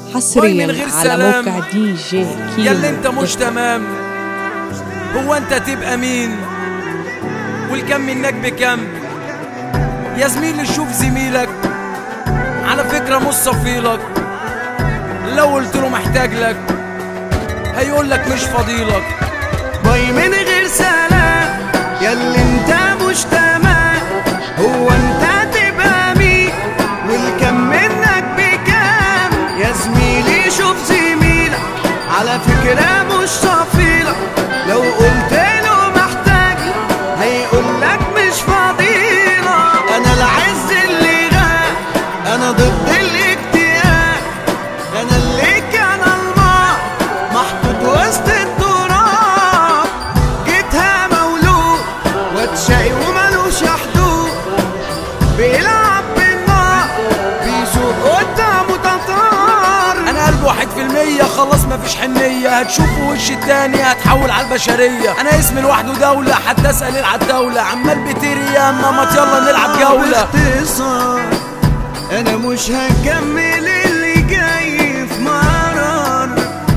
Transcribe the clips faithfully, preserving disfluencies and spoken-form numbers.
حصريا على موقع دي جي كيمو. ياللي انت مش تمام، هو انت تبقى مين والكم منك بكم؟ يا زميلي شوف زميلك على فكرة مش صفيلك، لو قلت له محتاج لك هيقول لك مش فضيلك. باي من غير سلام، ياللي انت مش تمام، هو انت تبقى مين والكم منك بكام؟ يا زميلي شوف زميلك على فكرة مش صفيلك، لو قلت له محتاج هيقول لك مش فضيلك. انا العز اللي غاب، انا ضد الاكتئاب، انا اللي كان الماء محطوط وسط التراب، جيتها مولود واتشقي ومالوش حدود، بيلعب بالنار بيسوق قدامه تطار. انا قلب واحد في المية خلاص مفيش حنية، هتشوفوا وش التاني هتحول على البشرية. انا اسمي لوحده دولة حتى اسأل على الدولة، عمال بتيري يا اما ما يلا نلعب جولة. باختصار انا مش هكمل اللي جاي في مرار،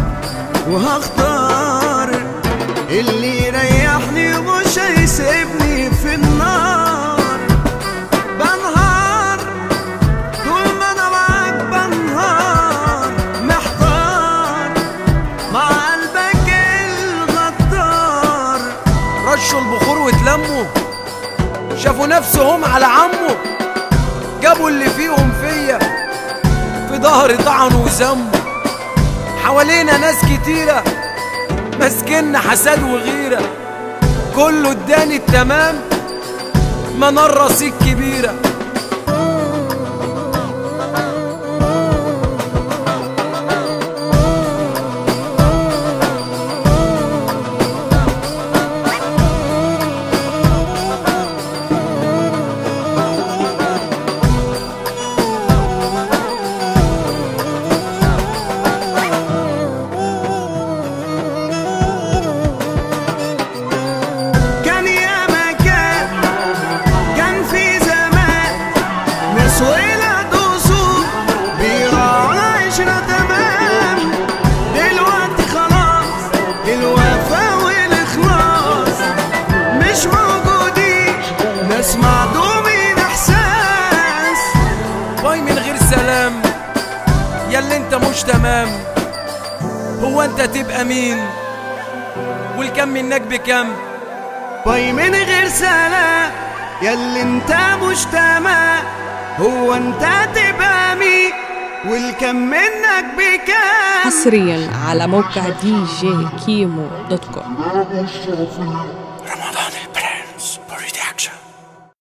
وهختار اللي يريحني ومش هيسيبني في النار. بنهار طول ما انا معاك، بنهار محتار مع قلبك الغدار. رشوا البخور واتلموا، شافوا نفسهم على عمه، جابوا اللي فيهم فيا، في ظهري طعنوا وذموا. حوالينا ناس كتيرة ماسكنا حسد وغيرة، كله اداني التمام منار راسي كبيرة. باي من غير سلام، ياللي انت مش تمام، هو انت تبقى مين والكم منك بكم؟ باي من غير سلام، ياللي انت مش تمام، هو انت تبقى مين والكم منك بكم؟ حصريا على موقع دي جي كيمو دوت كوم. رمضان البرنس برودكشن.